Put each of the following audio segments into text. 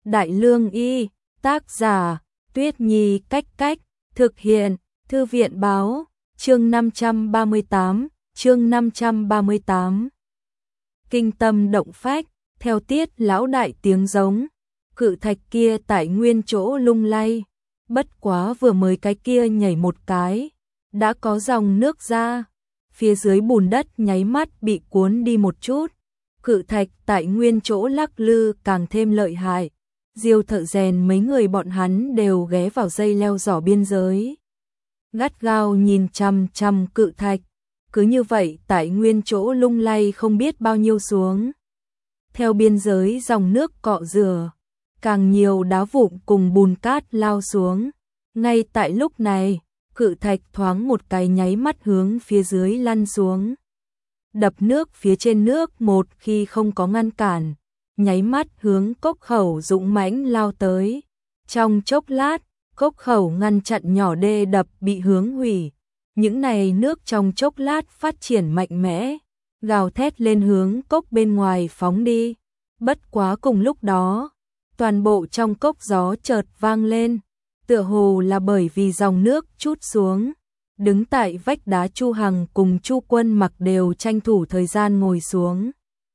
Đại Lương Y, tác giả, Tuyết Nhi Cách Cách, thực hiện, Thư viện Báo, chương 538. Kinh tâm động phách, theo Tiết lão đại tiếng giống, cự thạch kia tại nguyên chỗ lung lay, bất quá vừa mới cái kia nhảy một cái, đã có dòng nước ra, phía dưới bùn đất nháy mắt bị cuốn đi một chút, cự thạch tại nguyên chỗ lắc lư càng thêm lợi hại. Diêu Thợ Rèn mấy người bọn hắn đều ghé vào dây leo giỏ biên giới, gắt gao nhìn chằm chằm cự thạch, cứ như vậy tại nguyên chỗ lung lay không biết bao nhiêu xuống. Theo biên giới dòng nước cọ rửa, càng nhiều đá vụn cùng bùn cát lao xuống. Ngay tại lúc này, cự thạch thoáng một cái nháy mắt hướng phía dưới lăn xuống. Đập nước phía trên nước một khi không có ngăn cản, nháy mắt hướng cốc khẩu dũng mãnh lao tới. Trong chốc lát, cốc khẩu ngăn chặn nhỏ đê đập bị hướng hủy. Những này nước trong chốc lát phát triển mạnh mẽ, gào thét lên hướng cốc bên ngoài phóng đi. Bất quá cùng lúc đó, toàn bộ trong cốc gió chợt vang lên, tựa hồ là bởi vì dòng nước trút xuống. Đứng tại vách đá Chu Hằng cùng Chu Quân Mặc đều tranh thủ thời gian ngồi xuống,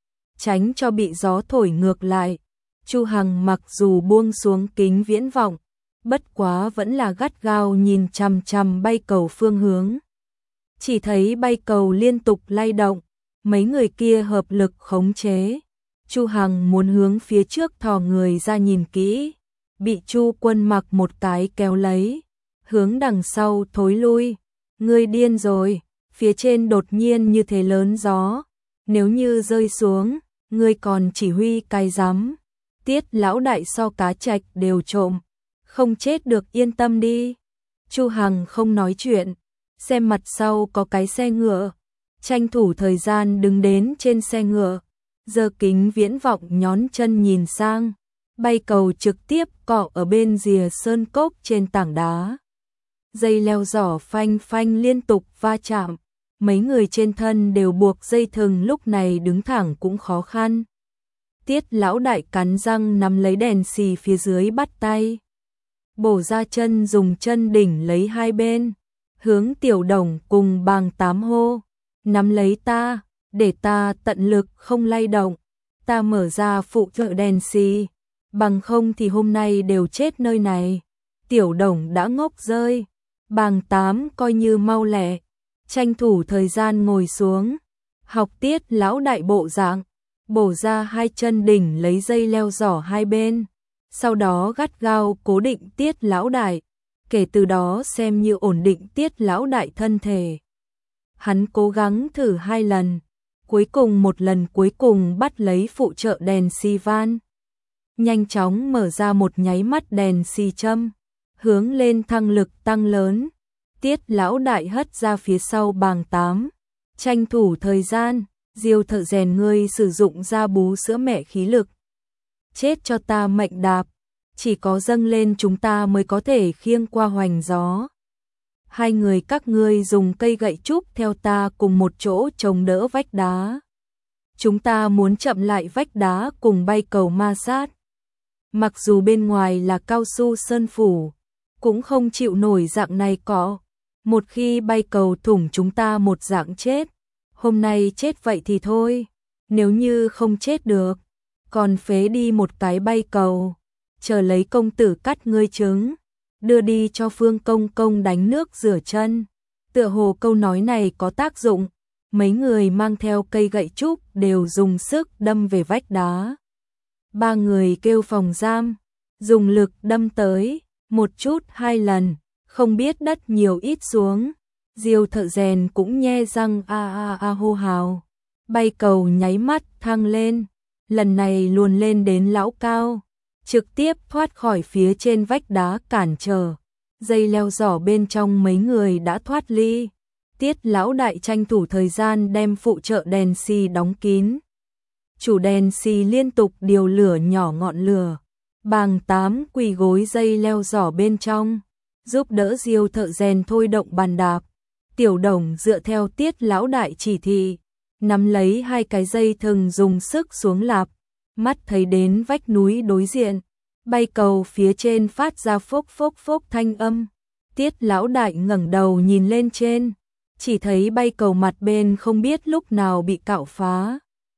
tránh cho bị gió thổi ngược lại. Chu Hằng mặc dù buông xuống kính viễn vọng, bất quá vẫn là gắt gao nhìn chằm chằm bay cầu phương hướng. Chỉ thấy bay cầu liên tục lay động, mấy người kia hợp lực khống chế. Chu Hằng muốn hướng phía trước thò người ra nhìn kỹ, bị Chu Quân Mặc một cái kéo lấy, hướng đằng sau thối lui. Ngươi điên rồi, phía trên đột nhiên như thế lớn gió, nếu như rơi xuống, ngươi còn chỉ huy cái rắm. Tiết lão đại so cá trạch đều trộm, không chết được, yên tâm đi. Chu Hằng không nói chuyện, xem mặt sau có cái xe ngựa, tranh thủ thời gian đứng đến trên xe ngựa, giơ kính viễn vọng nhón chân nhìn sang, bay cầu trực tiếp cọ ở bên rìa sơn cốc trên tảng đá. Dây leo giỏ phanh phanh liên tục va chạm, mấy người trên thân đều buộc dây thừng, lúc này đứng thẳng cũng khó khăn. Tiết lão đại cắn răng nắm lấy đèn xì phía dưới bắt tay, bổ ra chân dùng chân đỉnh lấy hai bên, hướng Tiểu Đồng cùng Bàng Tám hô, nắm lấy ta, để ta tận lực không lay động, ta mở ra phụ trợ đèn xì, bằng không thì hôm nay đều chết nơi này. Tiểu Đồng đã ngốc rơi, Bàng Tám coi như mau lẹ, tranh thủ thời gian ngồi xuống, học Tiết lão đại bộ dạng, bổ ra hai chân đỉnh lấy dây leo giỏ hai bên, sau đó gắt gao cố định Tiết lão đại, kể từ đó xem như ổn định Tiết lão đại thân thể. Hắn cố gắng thử hai lần, cuối cùng một lần cuối cùng bắt lấy phụ trợ đèn xi van, nhanh chóng mở ra một nháy mắt đèn xi châm, hướng lên thăng lực tăng lớn. Tiết lão đại hất ra phía sau Bàng Tám, tranh thủ thời gian. Diêu Thợ Rèn, ngươi sử dụng ra bú sữa mẹ khí lực, chết cho ta mệnh đạp, chỉ có dâng lên chúng ta mới có thể khiêng qua hoành gió. Hai người các ngươi dùng cây gậy trúc theo ta cùng một chỗ chống đỡ vách đá. Chúng ta muốn chậm lại vách đá cùng bay cầu ma sát. Mặc dù bên ngoài là cao su sơn phủ, cũng không chịu nổi dạng này cọ. Một khi bay cầu thủng chúng ta một dạng chết. Hôm nay chết vậy thì thôi, nếu như không chết được, còn phế đi một cái bay cầu, chờ lấy công tử cắt ngươi trứng, đưa đi cho Phương công công đánh nước rửa chân. Tựa hồ câu nói này có tác dụng, mấy người mang theo cây gậy trúc đều dùng sức đâm về vách đá. Ba người kêu phòng giam, dùng lực đâm tới, một chút hai lần, không biết đất nhiều ít xuống. Diêu Thợ Rèn cũng nhe răng hô hào, bay cầu nháy mắt thăng lên, lần này luồn lên đến lão cao, trực tiếp thoát khỏi phía trên vách đá cản trở. Dây leo giỏ bên trong mấy người đã thoát ly. Tiết lão đại tranh thủ thời gian đem phụ trợ đèn xì đóng kín. Chủ đèn xì liên tục điều lửa nhỏ ngọn lửa. Bàng Tám quỳ gối dây leo giỏ bên trong, giúp đỡ Diêu Thợ Rèn thôi động bàn đạp. Tiểu Đồng dựa theo Tiết lão đại chỉ thị, nắm lấy hai cái dây thừng dùng sức xuống lạp, mắt thấy đến vách núi đối diện, Bay cầu phía trên phát ra phốc phốc phốc thanh âm. Tiết lão đại ngẩng đầu nhìn lên trên, chỉ thấy bay cầu mặt bên không biết lúc nào bị cạo phá.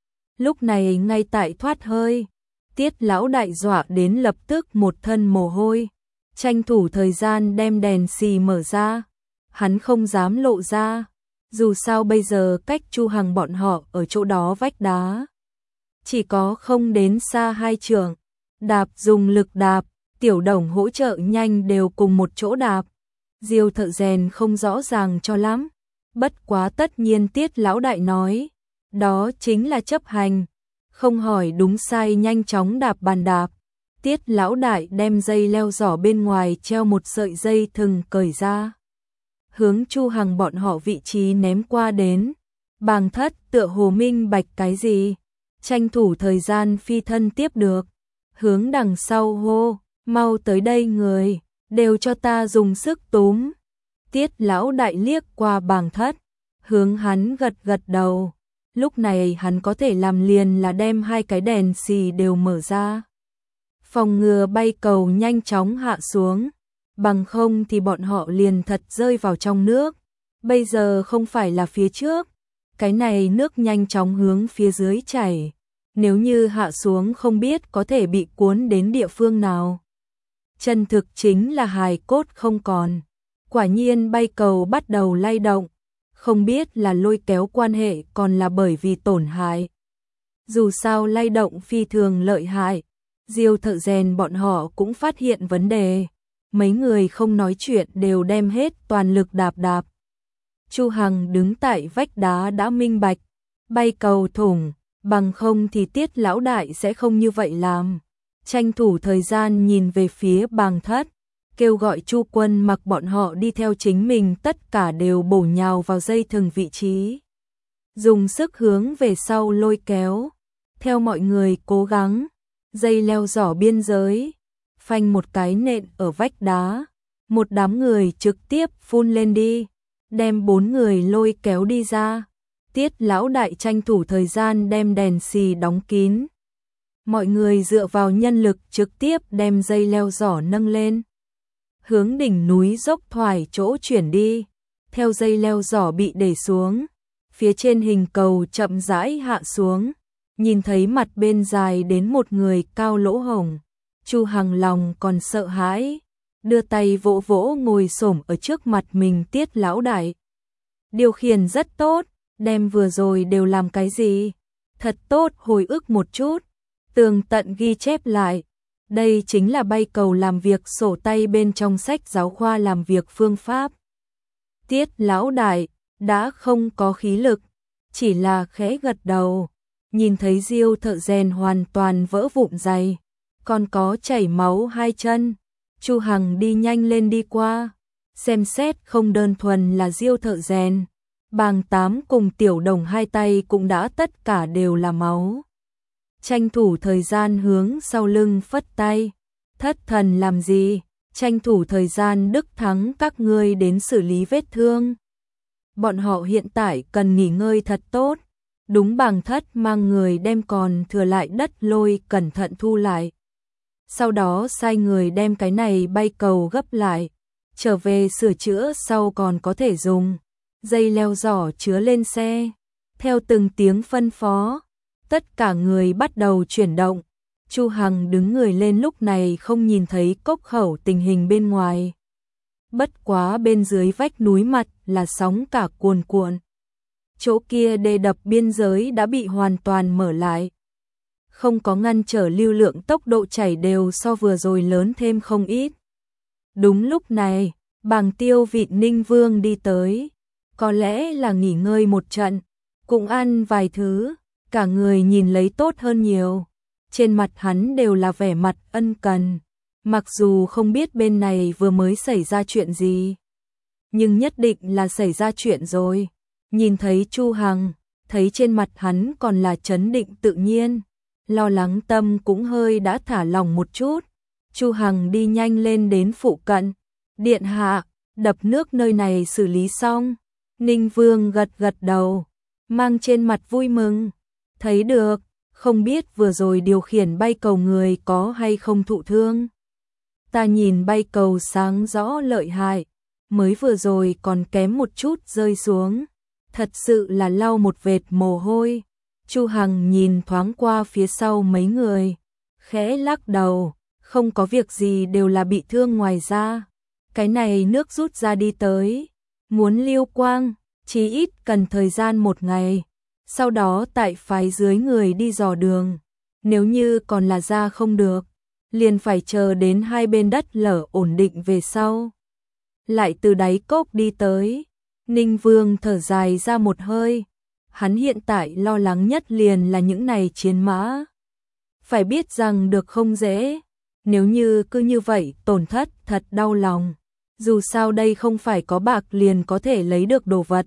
Lúc này ngay tại thoát hơi, Tiết lão đại dọa đến lập tức một thân mồ hôi, tranh thủ thời gian đem đèn xì mở ra. Hắn không dám lộ ra, dù sao bây giờ cách Chu Hằng bọn họ ở chỗ đó vách đá chỉ có không đến xa 2 trượng. Đạp dùng lực đạp, Tiểu Đồng hỗ trợ nhanh đều cùng một chỗ đạp. Diêu Thợ Rèn không rõ ràng cho lắm, bất quá tất nhiên Tiết lão đại nói, đó chính là chấp hành, không hỏi đúng sai nhanh chóng đạp bàn đạp. Tiết lão đại đem dây leo giỏ bên ngoài treo một sợi dây thừng cởi ra, hướng Chu Hằng bọn họ vị trí ném qua đến. Bàng Thất tựa hồ minh bạch cái gì, tranh thủ thời gian phi thân tiếp được, hướng đằng sau hô, mau tới đây người, đều cho ta dùng sức túm. Tiết lão đại liếc qua Bàng Thất, hướng hắn gật gật đầu. Lúc này hắn có thể làm liền là đem 2 cái đèn xì đều mở ra, phòng ngừa bay cầu nhanh chóng hạ xuống, bằng không thì bọn họ liền thật rơi vào trong nước. Bây giờ không phải là phía trước, cái này nước nhanh chóng hướng phía dưới chảy, nếu như hạ xuống không biết có thể bị cuốn đến địa phương nào. Chân thực chính là hài cốt không còn. Quả nhiên bay cầu bắt đầu lay động, không biết là lôi kéo quan hệ còn là bởi vì tổn hại. Dù sao lay động phi thường lợi hại, Diêu Thợ Rèn bọn họ cũng phát hiện vấn đề. Mấy người không nói chuyện đều đem hết toàn lực đạp đạp. Chu Hằng đứng tại vách đá đã minh bạch, bay cầu thủng, bằng không thì Tiết lão đại sẽ không như vậy làm. Tranh thủ thời gian nhìn về phía Bàng Thất, kêu gọi Chu Quân Mặc bọn họ đi theo chính mình, tất cả đều bổ nhào vào dây thừng vị trí, dùng sức hướng về sau lôi kéo. Theo mọi người cố gắng, dây leo giỏ biên giới phanh một cái nện ở vách đá, một đám người trực tiếp phun lên đi, đem 4 người lôi kéo đi ra. Tiết lão đại tranh thủ thời gian đem đèn xì đóng kín. Mọi người dựa vào nhân lực trực tiếp đem dây leo giỏ nâng lên, hướng đỉnh núi dốc thoải chỗ chuyển đi. Theo dây leo giỏ bị để xuống, phía trên hình cầu chậm rãi hạ xuống, nhìn thấy mặt bên dài đến 1 người cao lỗ hổng. Chu Hằng lòng còn sợ hãi, đưa tay vỗ vỗ ngồi xổm ở trước mặt mình Tiết lão đại. Điều khiển rất tốt, đem vừa rồi đều làm cái gì? Thật tốt, hồi ức một chút, tường tận ghi chép lại. Đây chính là bay cầu làm việc sổ tay bên trong sách giáo khoa làm việc phương pháp. Tiết lão đại đã không có khí lực, chỉ là khẽ gật đầu, nhìn thấy Diêu Thợ Rèn hoàn toàn vỡ vụn giày, còn có chảy máu 2 chân. Chu Hằng đi nhanh lên đi qua, xem xét không đơn thuần là Diêu Thợ Rèn, Bàng Tám cùng Tiểu Đồng 2 tay cũng đã tất cả đều là máu. Tranh thủ thời gian hướng sau lưng phất tay, thất thần làm gì, tranh thủ thời gian Đức Thắng các ngươi đến xử lý vết thương. Bọn họ hiện tại cần nghỉ ngơi thật tốt. Đúng, Bàng Thất mang người đem còn thừa lại đất lôi cẩn thận thu lại. Sau đó sai người đem cái này bay cầu gấp lại, trở về sửa chữa sau còn có thể dùng. Dây leo giỏ chứa lên xe. Theo từng tiếng phân phó, tất cả người bắt đầu chuyển động. Chu Hằng đứng người lên, lúc này không nhìn thấy cốc khẩu tình hình bên ngoài. Bất quá bên dưới vách núi mặt là sóng cả cuồn cuộn. Chỗ kia đê đập biên giới đã bị hoàn toàn mở lại, không có ngăn trở lưu lượng, tốc độ chảy đều so vừa rồi lớn thêm không ít. Đúng lúc này, Bàng Tiêu Vịt Ninh Vương đi tới, có lẽ là nghỉ ngơi một trận, cũng ăn vài thứ, cả người nhìn lấy tốt hơn nhiều. Trên mặt hắn đều là vẻ mặt ân cần, mặc dù không biết bên này vừa mới xảy ra chuyện gì, nhưng nhất định là xảy ra chuyện rồi. Nhìn thấy Chu Hằng, thấy trên mặt hắn còn là trấn định tự nhiên, lo lắng tâm cũng hơi đã thả lỏng một chút. Chu Hằng đi nhanh lên đến phụ cận. Điện hạ, đập nước nơi này xử lý xong. Ninh Vương gật gật đầu, mang trên mặt vui mừng. Thấy được, không biết vừa rồi điều khiển bay cầu người có hay không thụ thương. Ta nhìn bay cầu sáng rõ lợi hại, mới vừa rồi còn kém một chút rơi xuống, thật sự là lau một vệt mồ hôi. Chu Hằng nhìn thoáng qua phía sau mấy người, khẽ lắc đầu, không có việc gì, đều là bị thương ngoài ra. Cái này nước rút ra đi tới, muốn lưu quang, chí ít cần thời gian 1 ngày, sau đó tại phái dưới người đi dò đường, nếu như còn là ra không được, liền phải chờ đến hai bên đất lở ổn định về sau. Lại từ đáy cốc đi tới, Ninh Vương thở dài ra một hơi, hắn hiện tại lo lắng nhất liền là những này chiến mã. Phải biết rằng được không dễ, nếu như cứ như vậy tổn thất thật đau lòng, dù sao đây không phải có bạc liền có thể lấy được đồ vật.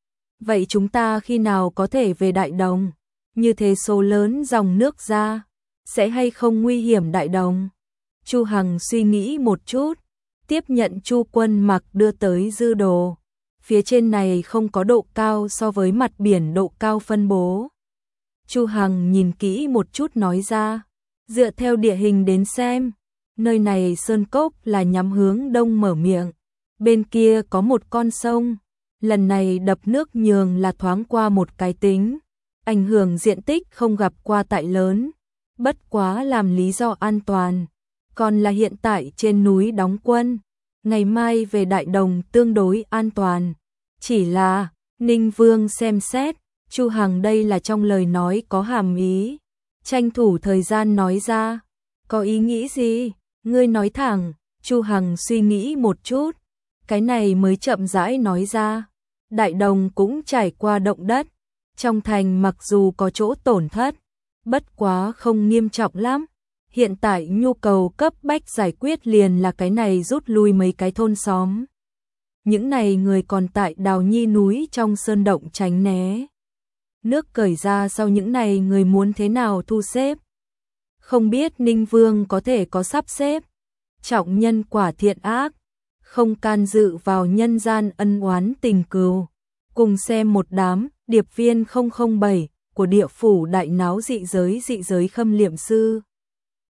Vậy chúng ta khi nào có thể về Đại Đồng? Như thế số lớn dòng nước ra, sẽ hay không nguy hiểm Đại Đồng? Chu Hằng suy nghĩ một chút, tiếp nhận Chu Quân Mặc đưa tới dư đồ. Phía trên này không có độ cao so với mặt biển độ cao phân bố. Chu Hằng nhìn kỹ một chút nói ra, dựa theo địa hình đến xem, nơi này sơn cốc là nhắm hướng đông mở miệng, bên kia có một con sông, lần này đập nước nhường là thoáng qua một cái tính, ảnh hưởng diện tích không gặp qua tại lớn, bất quá làm lý do an toàn, còn là hiện tại trên núi đóng quân, ngày mai về Đại Đồng tương đối an toàn. Chỉ là, Ninh Vương xem xét, Chu Hằng đây là trong lời nói có hàm ý, tranh thủ thời gian nói ra, có ý nghĩ gì, ngươi nói thẳng. Chu Hằng suy nghĩ một chút, cái này mới chậm rãi nói ra, Đại Đồng cũng trải qua động đất, trong thành mặc dù có chỗ tổn thất, bất quá không nghiêm trọng lắm, hiện tại nhu cầu cấp bách giải quyết liền là cái này rút lui mấy cái thôn xóm. Những này người còn tại Đào Nhi núi trong sơn động tránh né. Nước cởi ra sau những này người muốn thế nào thu xếp? Không biết Ninh Vương có thể có sắp xếp. Trọng nhân quả thiện ác, không can dự vào nhân gian ân oán tình cừu. Cùng xem một đám điệp viên 007 của địa phủ đại náo dị giới khâm liệm sư.